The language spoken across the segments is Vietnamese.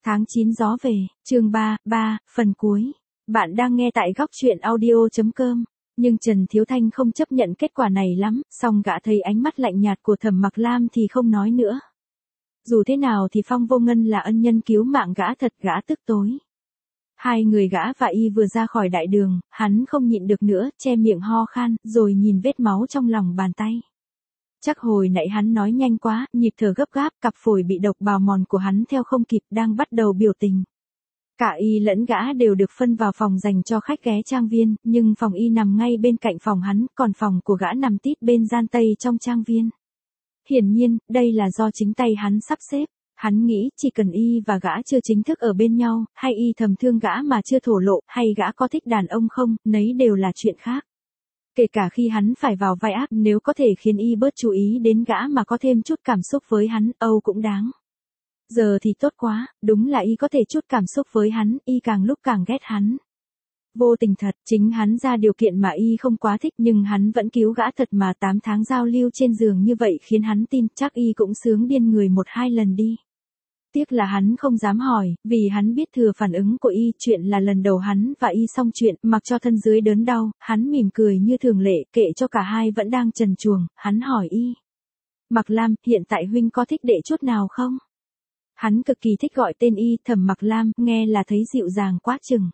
Tháng 9 gió về, chương 3, phần cuối. Bạn đang nghe tại góc truyện audio.com. Nhưng Trần Thiếu Thanh không chấp nhận kết quả này lắm, song gã thấy ánh mắt lạnh nhạt của Thẩm Mặc Lam thì không nói nữa. Dù thế nào thì Phong Vô Ngân là ân nhân cứu mạng gã thật, gã tức tối. Hai người gã và y vừa ra khỏi đại đường, hắn không nhịn được nữa, che miệng ho khan, rồi nhìn vết máu trong lòng bàn tay. Chắc hồi nãy hắn nói nhanh quá, nhịp thở gấp gáp, cặp phổi bị độc bào mòn của hắn theo không kịp, đang bắt đầu biểu tình. Cả y lẫn gã đều được phân vào phòng dành cho khách ghé trang viên, nhưng phòng y nằm ngay bên cạnh phòng hắn, còn phòng của gã nằm tít bên gian tây trong trang viên. Hiển nhiên, đây là do chính tay hắn sắp xếp. Hắn nghĩ chỉ cần y và gã chưa chính thức ở bên nhau, hay y thầm thương gã mà chưa thổ lộ, hay gã có thích đàn ông không, nấy đều là chuyện khác. Kể cả khi hắn phải vào vai ác, nếu có thể khiến y bớt chú ý đến gã mà có thêm chút cảm xúc với hắn, âu cũng đáng. Giờ thì tốt quá, đúng là y có thể chút cảm xúc với hắn, y càng lúc càng ghét hắn. Vô tình thật, chính hắn ra điều kiện mà y không quá thích nhưng hắn vẫn cứu gã thật mà 8 tháng giao lưu trên giường như vậy khiến hắn tin chắc y cũng sướng điên người 1-2 lần đi. Tiếc là hắn không dám hỏi, vì hắn biết thừa phản ứng của y, chuyện là lần đầu hắn và y xong chuyện, mặc cho thân dưới đớn đau, hắn mỉm cười như thường lệ, kệ cho cả hai vẫn đang trần truồng, hắn hỏi y. Mặc Lam, hiện tại huynh có thích đệ chút nào không? Hắn cực kỳ thích gọi tên y, Thẩm Mặc Lam, nghe là thấy dịu dàng quá chừng.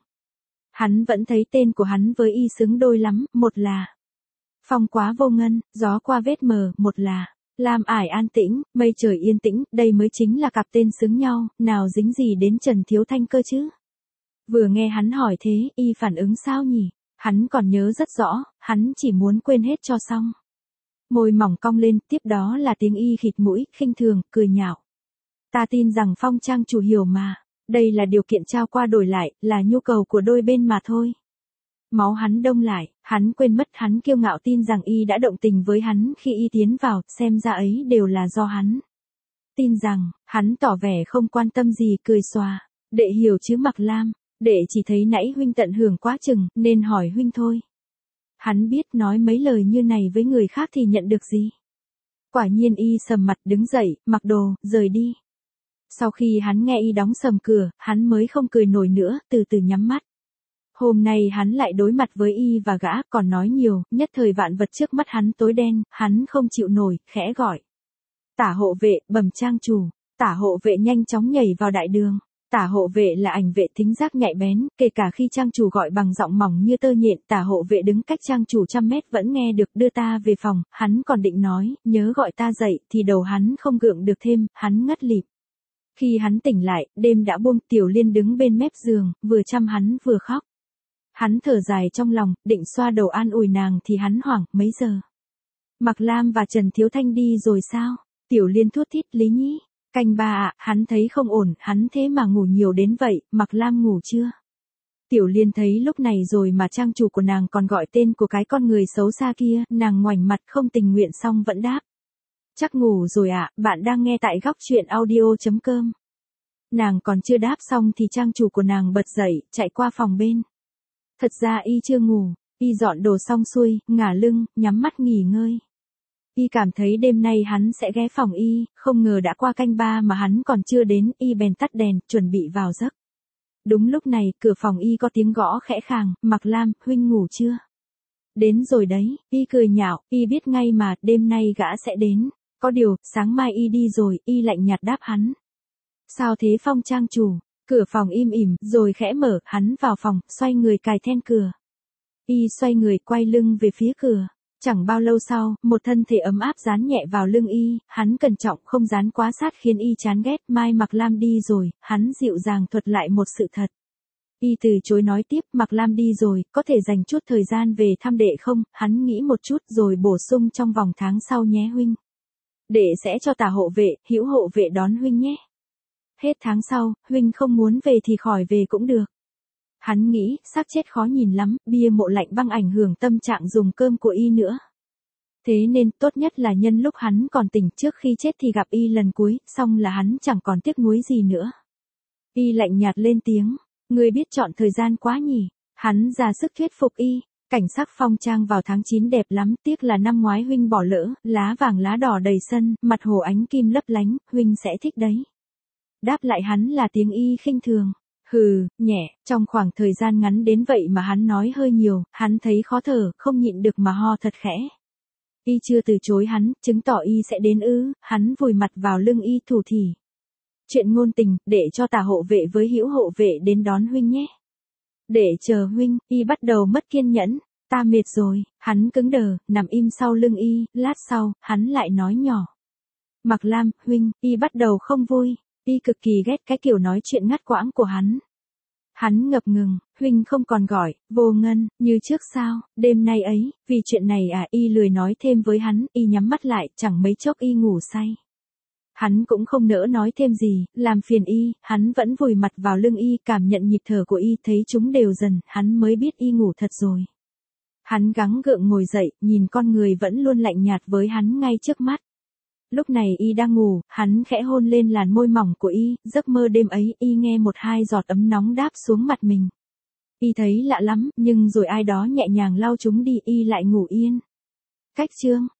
Hắn vẫn thấy tên của hắn với y xứng đôi lắm, một là phong quá vô ngân, gió qua vết mờ, một là Lam ải an tĩnh, mây trời yên tĩnh, đây mới chính là cặp tên xứng nhau, nào dính gì đến Trần Thiếu Thanh cơ chứ? Vừa nghe hắn hỏi thế, y phản ứng sao nhỉ? Hắn còn nhớ rất rõ, hắn chỉ muốn quên hết cho xong. Môi mỏng cong lên, tiếp đó là tiếng y khịt mũi, khinh thường, cười nhạo. Ta tin rằng Phong trang chủ hiểu mà, đây là điều kiện trao qua đổi lại, là nhu cầu của đôi bên mà thôi. Máu hắn đông lại, hắn quên mất hắn kiêu ngạo tin rằng y đã động tình với hắn khi y tiến vào, xem ra ấy đều là do hắn. Tin rằng, hắn tỏ vẻ không quan tâm gì, cười xòa. Đệ hiểu chứ Mặc Lam, đệ chỉ thấy nãy huynh tận hưởng quá chừng, nên hỏi huynh thôi. Hắn biết nói mấy lời như này với người khác thì nhận được gì. Quả nhiên y sầm mặt đứng dậy, mặc đồ, rời đi. Sau khi hắn nghe y đóng sầm cửa, hắn mới không cười nổi nữa, từ từ nhắm mắt. Hôm nay hắn lại đối mặt với y và gã, còn nói nhiều, nhất thời vạn vật trước mắt hắn tối đen, hắn không chịu nổi, khẽ gọi. Tả hộ vệ, bẩm trang chủ. Tả hộ vệ nhanh chóng nhảy vào đại đường. Tả hộ vệ là ảnh vệ thính giác nhạy bén, kể cả khi trang chủ gọi bằng giọng mỏng như tơ nhện, tả hộ vệ đứng cách trang chủ 100 mét vẫn nghe được. Đưa ta về phòng, hắn còn định nói, nhớ gọi ta dậy, thì đầu hắn không gượng được thêm, hắn ngất lịm. Khi hắn tỉnh lại, đêm đã buông, Tiểu Liên đứng bên mép giường, vừa chăm hắn vừa khóc. Hắn thở dài trong lòng, định xoa đầu an ủi nàng thì hắn hoảng, mấy giờ? Mặc Lam và Trần Thiếu Thanh đi rồi sao? Tiểu Liên thút thít, Lý nhĩ. Canh 3 ạ, hắn thấy không ổn, hắn thế mà ngủ nhiều đến vậy, Mặc Lam ngủ chưa? Tiểu Liên thấy lúc này rồi mà trang chủ của nàng còn gọi tên của cái con người xấu xa kia, nàng ngoảnh mặt không tình nguyện xong vẫn đáp. Chắc ngủ rồi ạ, bạn đang nghe tại góc truyện audio.com. Nàng còn chưa đáp xong thì trang chủ của nàng bật dậy, chạy qua phòng bên. Thật ra y chưa ngủ, y dọn đồ xong xuôi, ngả lưng, nhắm mắt nghỉ ngơi. Y cảm thấy đêm nay hắn sẽ ghé phòng y, không ngờ đã qua canh 3 mà hắn còn chưa đến, y bèn tắt đèn, chuẩn bị vào giấc. Đúng lúc này, cửa phòng y có tiếng gõ khẽ khàng, Mặc Lam, huynh ngủ chưa? Đến rồi đấy, y cười nhạo, y biết ngay mà, đêm nay gã sẽ đến. Có điều, sáng mai y đi rồi, y lạnh nhạt đáp hắn. Sao thế Phong trang chủ? Cửa phòng im ỉm, rồi khẽ mở, hắn vào phòng, xoay người cài then cửa. Y xoay người quay lưng về phía cửa. Chẳng bao lâu sau, một thân thể ấm áp dán nhẹ vào lưng y, hắn cẩn trọng không dán quá sát khiến y chán ghét. Mai Mặc Lam đi rồi, hắn dịu dàng thuật lại một sự thật. Y từ chối nói tiếp, Mặc Lam đi rồi, có thể dành chút thời gian về thăm đệ không? Hắn nghĩ một chút rồi bổ sung trong vòng tháng sau nhé huynh. Đệ sẽ cho tả hộ vệ, hữu hộ vệ đón huynh nhé. Hết tháng sau, huynh không muốn về thì khỏi về cũng được. Hắn nghĩ, xác chết khó nhìn lắm, bia mộ lạnh băng ảnh hưởng tâm trạng dùng cơm của y nữa. Thế nên, tốt nhất là nhân lúc hắn còn tỉnh trước khi chết thì gặp y lần cuối, xong là hắn chẳng còn tiếc nuối gì nữa. Y lạnh nhạt lên tiếng, ngươi biết chọn thời gian quá nhỉ. Hắn ra sức thuyết phục y. Cảnh sắc Phong trang vào tháng 9 đẹp lắm, tiếc là năm ngoái huynh bỏ lỡ, lá vàng lá đỏ đầy sân, mặt hồ ánh kim lấp lánh, huynh sẽ thích đấy. đáp lại hắn là tiếng Y khinh thường. Hừ, nhẹ, trong khoảng thời gian ngắn đến vậy mà hắn nói hơi nhiều, hắn thấy khó thở, không nhịn được mà ho thật khẽ. Y chưa từ chối hắn, chứng tỏ Y sẽ đến ư, hắn vùi mặt vào lưng Y thủ thỉ. Chuyện ngôn tình, để cho Tả hộ vệ với Hữu hộ vệ đến đón huynh nhé. Để chờ huynh, Y bắt đầu mất kiên nhẫn. Ta mệt rồi, hắn cứng đờ, nằm im sau lưng Y, lát sau, hắn lại nói nhỏ. Mạc Lam, huynh, Y bắt đầu không vui, Y cực kỳ ghét cái kiểu nói chuyện ngắt quãng của hắn. Hắn ngập ngừng, huynh không còn gọi, Vô Ngân, như trước sao, đêm nay ấy, vì chuyện này à, Y lười nói thêm với hắn, Y nhắm mắt lại, chẳng mấy chốc Y ngủ say. Hắn cũng không nỡ nói thêm gì, làm phiền Y, hắn vẫn vùi mặt vào lưng Y, cảm nhận nhịp thở của Y, thấy chúng đều dần, hắn mới biết Y ngủ thật rồi. Hắn gắng gượng ngồi dậy, nhìn con người vẫn luôn lạnh nhạt với hắn ngay trước mắt. Lúc này Y đang ngủ, hắn khẽ hôn lên làn môi mỏng của Y, giấc mơ đêm ấy, Y nghe một hai giọt ấm nóng đáp xuống mặt mình. Y thấy lạ lắm, nhưng rồi ai đó nhẹ nhàng lau chúng đi, Y lại ngủ yên. Cách chương